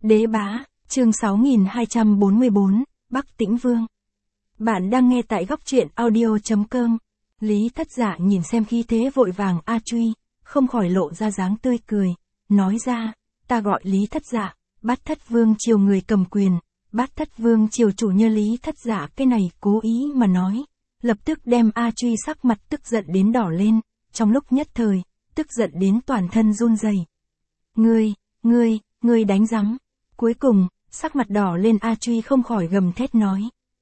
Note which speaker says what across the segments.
Speaker 1: Đế bá, chương 6244, Bắc Tĩnh Vương. Bạn đang nghe tại góc truyện audio.com. Lý Thất Dạ nhìn xem khí thế vội vàng A Truy, không khỏi lộ ra dáng tươi cười, nói ra, ta gọi Lý Thất Dạ, Bát Thất Vương triều người cầm quyền, Bát Thất Vương triều chủ nhân. Lý Thất Dạ cái này cố ý mà nói, lập tức đem A Truy sắc mặt tức giận đến đỏ lên, trong lúc nhất thời, tức giận đến toàn thân run rẩy. Ngươi đánh rắm. Cuối cùng, sắc mặt đỏ lên A Truy không khỏi gầm thét nói.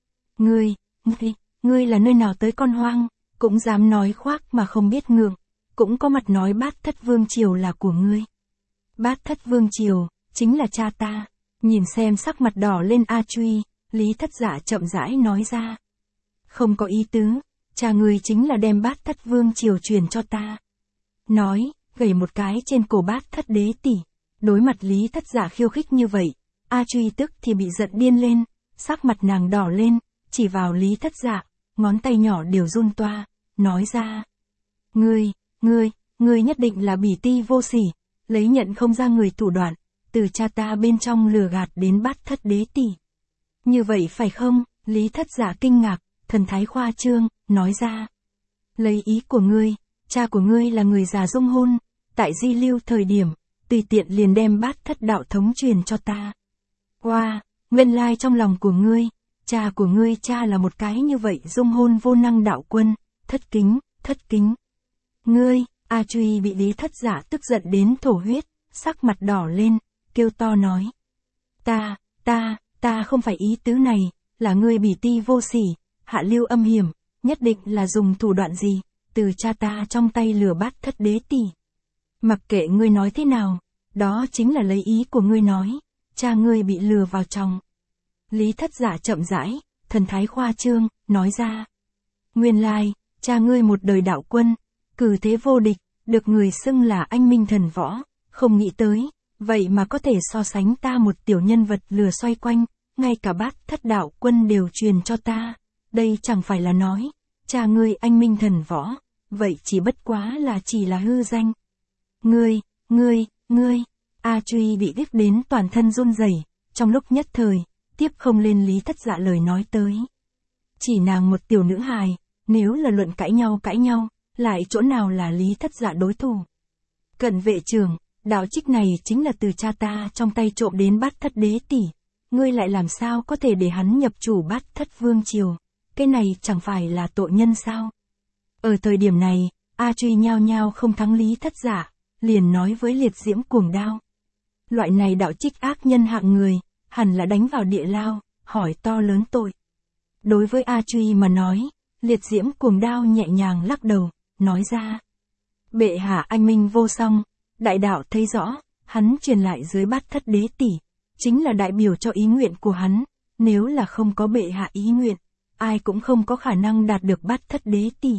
Speaker 1: Ngươi là nơi nào tới con hoang, cũng dám nói khoác mà không biết ngượng, cũng có mặt nói Bát Thất Vương triều là của ngươi. Bát Thất Vương triều, chính là cha ta. Nhìn xem sắc mặt đỏ lên A Truy, Lý Thất Dạ chậm rãi nói ra. Không có ý tứ, cha ngươi chính là đem Bát Thất Vương triều truyền cho ta. Nói, gầy một cái trên cổ Bát Thất đế tỷ. Đối mặt Lý Thất Dạ khiêu khích như vậy, A Truy tức thì bị giận điên lên, sắc mặt nàng đỏ lên, chỉ vào Lý Thất Dạ, ngón tay nhỏ đều run toa, nói ra. Ngươi nhất định là bỉ ti vô sỉ, lấy nhận không ra người thủ đoạn, từ cha ta bên trong lừa gạt đến Bát Thất đế tỷ. Như vậy phải không? Lý Thất Dạ kinh ngạc, thần thái khoa trương, nói ra. Lấy ý của ngươi, cha của ngươi là người già dung hôn, tại di lưu thời điểm, tùy tiện liền đem Bát Thất đạo thống truyền cho ta. Nguyên lai trong lòng của ngươi, cha của ngươi cha là một cái như vậy dung hôn vô năng đạo quân, thất kính. Ngươi, A Truy bị Lý Thất Dạ tức giận đến thổ huyết, sắc mặt đỏ lên, kêu to nói. Ta không phải ý tứ này, là ngươi bỉ ti vô sỉ, hạ lưu âm hiểm, nhất định là dùng thủ đoạn gì, từ cha ta trong tay lừa Bát Thất đế tỷ. Mặc kệ ngươi nói thế nào, đó chính là lấy ý của ngươi nói, cha ngươi bị lừa vào trong. Lý Thất Dạ chậm rãi, thần thái khoa trương, nói ra. Nguyên lai, cha ngươi một đời đạo quân, cử thế vô địch, được người xưng là anh minh thần võ, không nghĩ tới, vậy mà có thể so sánh ta một tiểu nhân vật lừa xoay quanh, ngay cả Bát Thất đạo quân đều truyền cho ta. Đây chẳng phải là nói, cha ngươi anh minh thần võ, vậy chỉ bất quá là chỉ là hư danh. Ngươi, A Truy bị ghét đến toàn thân run rẩy, trong lúc nhất thời, tiếp không lên Lý Thất Dạ lời nói tới. Chỉ nàng một tiểu nữ hài, nếu là luận cãi nhau, lại chỗ nào là Lý Thất Dạ đối thủ. Cận vệ trưởng, đạo trích này chính là từ cha ta trong tay trộm đến Bát Thất đế tỷ, ngươi lại làm sao có thể để hắn nhập chủ Bát Thất Vương triều, cái này chẳng phải là tội nhân sao? Ở thời điểm này, A Truy nhao nhao không thắng Lý Thất Dạ, liền nói với Liệt Diễm Cuồng Đao. Loại này đạo trích ác nhân hạng người, hẳn là đánh vào địa lao, hỏi to lớn tội. Đối với A Truy mà nói, Liệt Diễm Cuồng Đao nhẹ nhàng lắc đầu, nói ra. Bệ hạ anh minh vô song, đại đạo thấy rõ, hắn truyền lại dưới Bát Thất đế tỷ, chính là đại biểu cho ý nguyện của hắn, nếu là không có bệ hạ ý nguyện, ai cũng không có khả năng đạt được Bát Thất đế tỷ.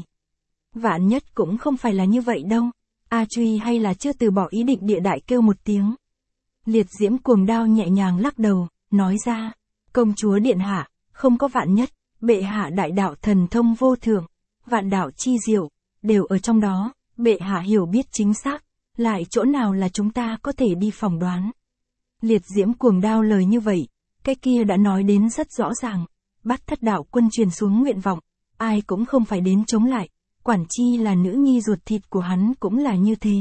Speaker 1: Vạn nhất cũng không phải là như vậy đâu. A Truy hay là chưa từ bỏ ý định địa đại kêu một tiếng. Liệt Diễm Cuồng Đao nhẹ nhàng lắc đầu, nói ra, công chúa điện hạ, không có vạn nhất, bệ hạ đại đạo thần thông vô thượng, vạn đạo chi diệu, đều ở trong đó, bệ hạ hiểu biết chính xác, lại chỗ nào là chúng ta có thể đi phỏng đoán. Liệt Diễm Cuồng Đao lời như vậy, cái kia đã nói đến rất rõ ràng, Bát Thất đạo quân truyền xuống nguyện vọng, ai cũng không phải đến chống lại. Quản chi là nữ nhi ruột thịt của hắn cũng là như thế.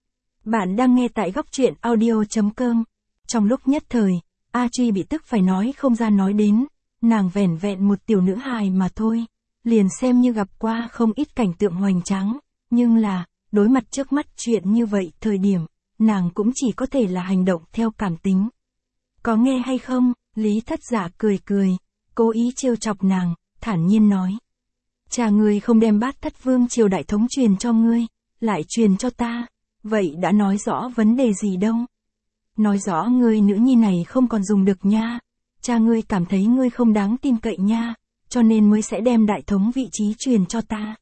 Speaker 1: Bạn đang nghe tại góc truyện audio.com. Trong lúc nhất thời, A Truy bị tức phải nói không ra nói đến, nàng vẻn vẹn một tiểu nữ hài mà thôi, liền xem như gặp qua không ít cảnh tượng hoành tráng, nhưng là, đối mặt trước mắt chuyện như vậy thời điểm, nàng cũng chỉ có thể là hành động theo cảm tính. Có nghe hay không? Lý Thất Dạ cười, cố ý trêu chọc nàng, thản nhiên nói. Cha ngươi không đem Bát Thất Vương triều đại thống truyền cho ngươi, lại truyền cho ta, vậy đã nói rõ vấn đề gì đâu. Nói rõ ngươi nữ nhi này không còn dùng được nha, cha ngươi cảm thấy ngươi không đáng tin cậy nha, cho nên mới sẽ đem đại thống vị trí truyền cho ta.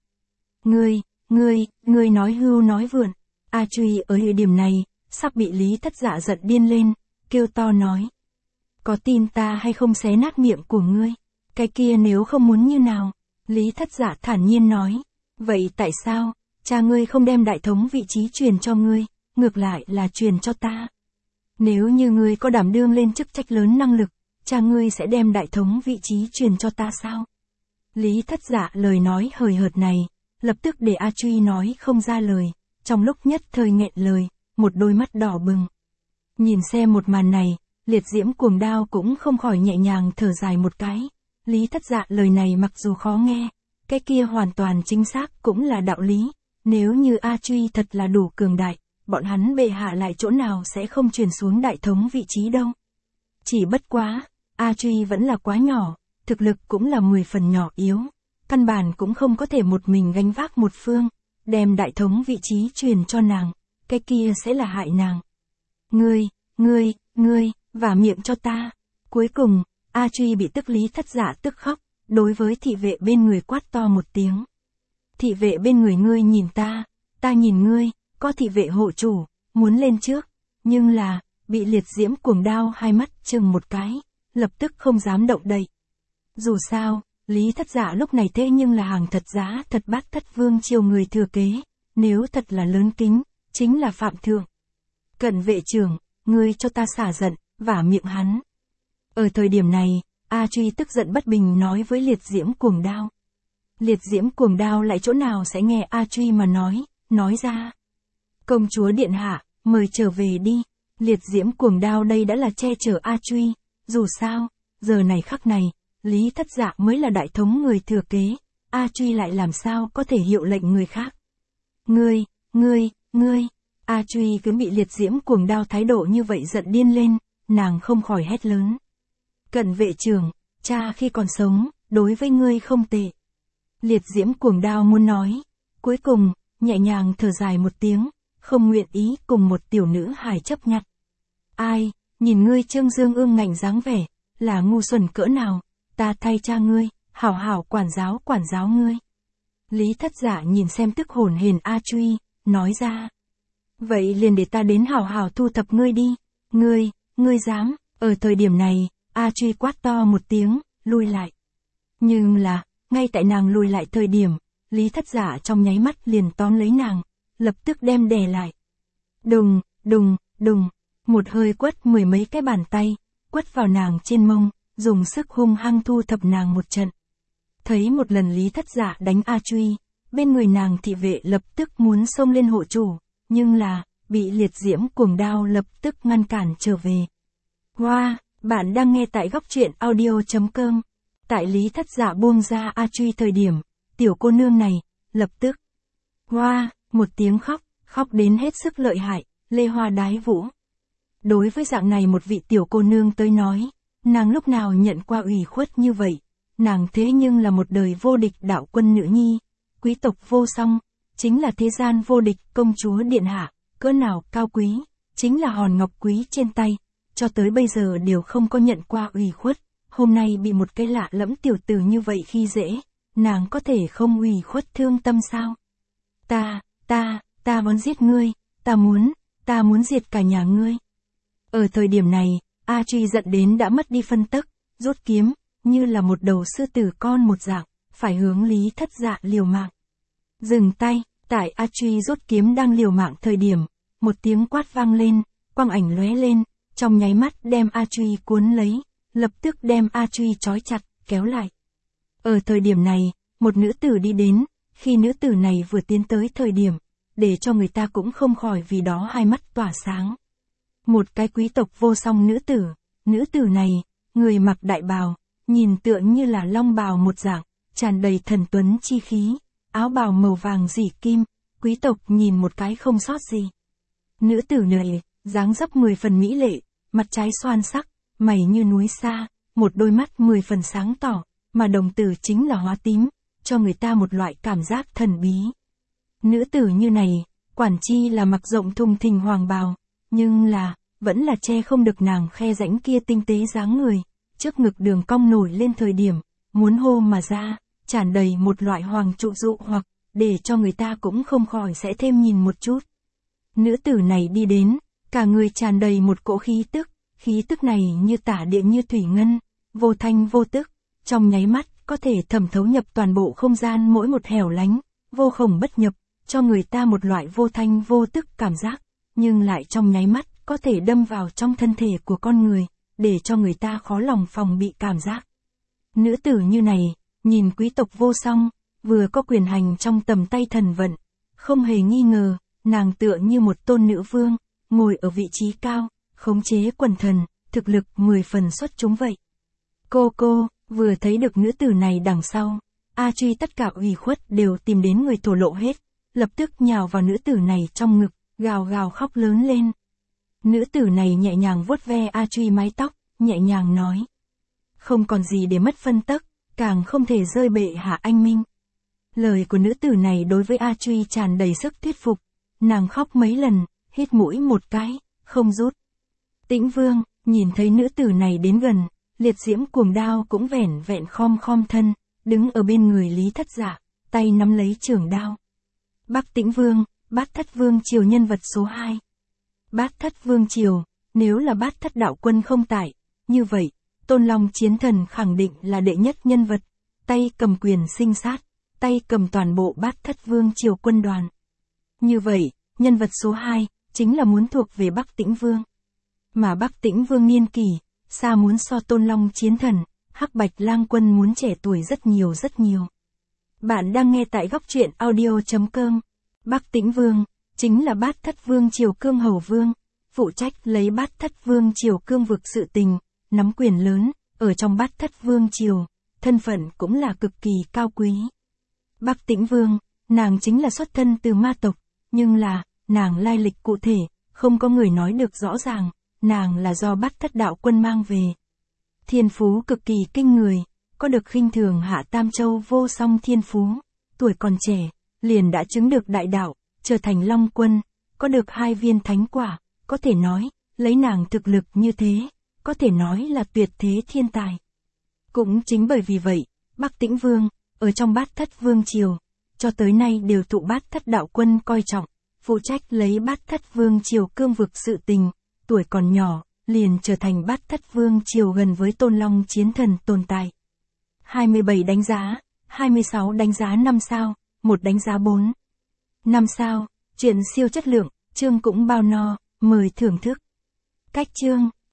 Speaker 1: Ngươi nói hưu nói vượn. A Truy ở thời điểm này, sắp bị Lý Thất Dạ giận điên lên, kêu to nói. Có tin ta hay không xé nát miệng của ngươi, cái kia nếu không muốn như nào. Lý Thất Dạ thản nhiên nói, vậy tại sao, cha ngươi không đem đại thống vị trí truyền cho ngươi, ngược lại là truyền cho ta? Nếu như ngươi có đảm đương lên chức trách lớn năng lực, cha ngươi sẽ đem đại thống vị trí truyền cho ta sao? Lý Thất Dạ lời nói hời hợt này, lập tức để A Truy nói không ra lời, trong lúc nhất thời nghẹn lời, một đôi mắt đỏ bừng. Nhìn xem một màn này, Liệt Diễm Cuồng Đao cũng không khỏi nhẹ nhàng thở dài một cái. Lý Thất Dạ lời này mặc dù khó nghe, cái kia hoàn toàn chính xác cũng là đạo lý. Nếu như A Truy thật là đủ cường đại, bọn hắn bệ hạ lại chỗ nào sẽ không truyền xuống đại thống vị trí đâu. Chỉ bất quá, A Truy vẫn là quá nhỏ, thực lực cũng là 10 phần nhỏ yếu, căn bản cũng không có thể một mình gánh vác một phương, đem đại thống vị trí truyền cho nàng, cái kia sẽ là hại nàng. Ngươi, vả miệng cho ta. Cuối cùng, A Truy bị tức Lý Thất Dạ tức khóc, đối với thị vệ bên người quát to một tiếng. Thị vệ bên người ngươi nhìn ta nhìn ngươi, có thị vệ hộ chủ, muốn lên trước, nhưng là, bị Liệt Diễm Cuồng Đao hai mắt chừng một cái, lập tức không dám động đậy. Dù sao, Lý Thất Dạ lúc này thế nhưng là hàng thật giá thật Bát Thất Vương triều người thừa kế, nếu thật là lớn kính, chính là phạm thượng. Cận vệ trưởng, ngươi cho ta xả giận, vả miệng hắn. Ở thời điểm này, A Truy tức giận bất bình nói với Liệt Diễm Cuồng Đao. Liệt Diễm Cuồng Đao lại chỗ nào sẽ nghe A Truy mà nói ra. Công chúa điện hạ, mời trở về đi. Liệt Diễm Cuồng Đao đây đã là che chở A Truy, dù sao, giờ này khắc này, Lý Thất Dạ mới là đại thống người thừa kế, A Truy lại làm sao có thể hiệu lệnh người khác. Ngươi, A Truy cứ bị Liệt Diễm Cuồng Đao thái độ như vậy giận điên lên, nàng không khỏi hét lớn. Cận vệ trưởng, cha khi còn sống, đối với ngươi không tệ. Liệt Diễm Cuồng Đao muốn nói, cuối cùng, nhẹ nhàng thở dài một tiếng, không nguyện ý cùng một tiểu nữ hài chấp nhặt. Ai, nhìn ngươi trương dương ương ngạnh dáng vẻ, là ngu xuẩn cỡ nào, ta thay cha ngươi, hảo hảo quản giáo ngươi. Lý Thất Dạ nhìn xem tức hồn hển A Truy, nói ra. Vậy liền để ta đến hảo hảo thu thập ngươi đi, ngươi dám, ở thời điểm này, A Truy quát to một tiếng, lui lại. Nhưng là, ngay tại nàng lùi lại thời điểm, Lý Thất Dạ trong nháy mắt liền tóm lấy nàng, lập tức đem đè lại. Đùng, một hơi quất 10 mấy cái bàn tay, quất vào nàng trên mông, dùng sức hung hăng thu thập nàng một trận. Thấy một lần Lý Thất Dạ đánh A Truy, bên người nàng thị vệ lập tức muốn xông lên hộ chủ, nhưng là, bị Liệt Diễm Cuồng Đao lập tức ngăn cản trở về. Wow, bạn đang nghe tại góc truyện audio.com. Tại Lý Thất Dạ buông ra A Truy thời điểm, tiểu cô nương này, lập tức. Wow, một tiếng khóc đến hết sức lợi hại, lê hoa đái vũ. Đối với dạng này một vị tiểu cô nương tới nói, nàng lúc nào nhận qua ủy khuất như vậy, nàng thế nhưng là một đời vô địch đạo quân nữ nhi, quý tộc vô song, chính là thế gian vô địch công chúa điện hạ, cỡ nào cao quý, chính là hòn ngọc quý trên tay, cho tới bây giờ đều không có nhận qua ủy khuất, hôm nay bị một cái lạ lẫm tiểu tử như vậy khi dễ, nàng có thể không ủy khuất thương tâm sao? Ta muốn giết ngươi, ta muốn diệt cả nhà ngươi. Ở thời điểm này, A Truy giận đến đã mất đi phân tức, rút kiếm, như là một đầu sư tử con một dạng, phải hướng Lý Thất Dạ liều mạng. Dừng tay, tại A Truy rút kiếm đang liều mạng thời điểm, một tiếng quát vang lên, quang ảnh lóe lên, trong nháy mắt đem A Truy cuốn lấy, lập tức đem A Truy trói chặt, kéo lại. Ở thời điểm này, một nữ tử đi đến, khi nữ tử này vừa tiến tới thời điểm, để cho người ta cũng không khỏi vì đó hai mắt tỏa sáng. Một cái quý tộc vô song nữ tử này, người mặc đại bào, nhìn tựa như là long bào một dạng, tràn đầy thần tuấn chi khí, áo bào màu vàng rỉ kim, quý tộc nhìn một cái không sót gì. Nữ tử này, dáng dấp 10 phần mỹ lệ, mặt trái xoan sắc, mày như núi xa, một đôi mắt 10 phần sáng tỏ, mà đồng tử chính là hóa tím, cho người ta một loại cảm giác thần bí. Nữ tử như này, quản chi là mặc rộng thùng thình hoàng bào, nhưng là, vẫn là che không được nàng khe rãnh kia tinh tế dáng người, trước ngực đường cong nổi lên thời điểm, muốn hô mà ra, tràn đầy một loại hoàng trụ dụ hoặc, để cho người ta cũng không khỏi sẽ thêm nhìn một chút. Nữ tử này đi đến, cả người tràn đầy một cỗ khí tức này như tả địa như thủy ngân, vô thanh vô tức, trong nháy mắt có thể thẩm thấu nhập toàn bộ không gian mỗi một hẻo lánh, vô khổng bất nhập, cho người ta một loại vô thanh vô tức cảm giác, nhưng lại trong nháy mắt có thể đâm vào trong thân thể của con người, để cho người ta khó lòng phòng bị cảm giác. Nữ tử như này, nhìn quý tộc vô song, vừa có quyền hành trong tầm tay thần vận, không hề nghi ngờ, nàng tựa như một tôn nữ vương, ngồi ở vị trí cao, khống chế quần thần, thực lực 10 phần xuất chúng vậy. Cô, vừa thấy được nữ tử này đằng sau, A Truy tất cả ủy khuất đều tìm đến người thổ lộ hết, lập tức nhào vào nữ tử này trong ngực, gào gào khóc lớn lên. Nữ tử này nhẹ nhàng vuốt ve A Truy mái tóc, nhẹ nhàng nói. Không còn gì để mất phân tấc, càng không thể rơi bệ hạ anh minh. Lời của nữ tử này đối với A Truy tràn đầy sức thuyết phục, nàng khóc mấy lần, hít mũi một cái, không rút. Tĩnh Vương, nhìn thấy nữ tử này đến gần, liệt diễm cuồng đao cũng vẻn vẹn khom thân, đứng ở bên người Lý Thất Dạ, tay nắm lấy trường đao. Bắc Tĩnh Vương, Bát Thất Vương Triều nhân vật số 2. Bát Thất Vương Triều, nếu là Bát Thất đạo quân không tại, như vậy, Tôn Long Chiến Thần khẳng định là đệ nhất nhân vật, tay cầm quyền sinh sát, tay cầm toàn bộ Bát Thất Vương Triều quân đoàn. Như vậy, nhân vật số 2, chính là muốn thuộc về Bắc Tĩnh Vương. Mà Bắc Tĩnh Vương niên kỷ, xa muốn so Tôn Long Chiến Thần, Hắc Bạch Lang Quân muốn trẻ tuổi rất nhiều. Bạn đang nghe tại góc truyện audio.com. Bắc Tĩnh Vương, chính là Bát Thất Vương Triều Cương Hầu Vương, phụ trách lấy Bát Thất Vương Triều cương vực sự tình, nắm quyền lớn, ở trong Bát Thất Vương Triều, thân phận cũng là cực kỳ cao quý. Bắc Tĩnh Vương, nàng chính là xuất thân từ ma tộc, nhưng là, nàng lai lịch cụ thể, không có người nói được rõ ràng, nàng là do Bát Thất đạo quân mang về. Thiên phú cực kỳ kinh người, có được khinh thường hạ tam châu vô song thiên phú, tuổi còn trẻ, liền đã chứng được đại đạo, trở thành Long Quân, có được 2 viên thánh quả, có thể nói, lấy nàng thực lực như thế, có thể nói là tuyệt thế thiên tài. Cũng chính bởi vì vậy, Bắc Tĩnh Vương, ở trong Bát Thất Vương Triều, cho tới nay đều thụ Bát Thất đạo quân coi trọng, phụ trách lấy Bát Thất Vương Triều cương vực sự tình, tuổi còn nhỏ, liền trở thành Bát Thất Vương Triều gần với Tôn Long Chiến Thần tồn tại. 27 đánh giá, 26 đánh giá 5 sao, 1 đánh giá 4. 5 sao, chuyện siêu chất lượng, chương cũng bao no, mời thưởng thức. Cách chương,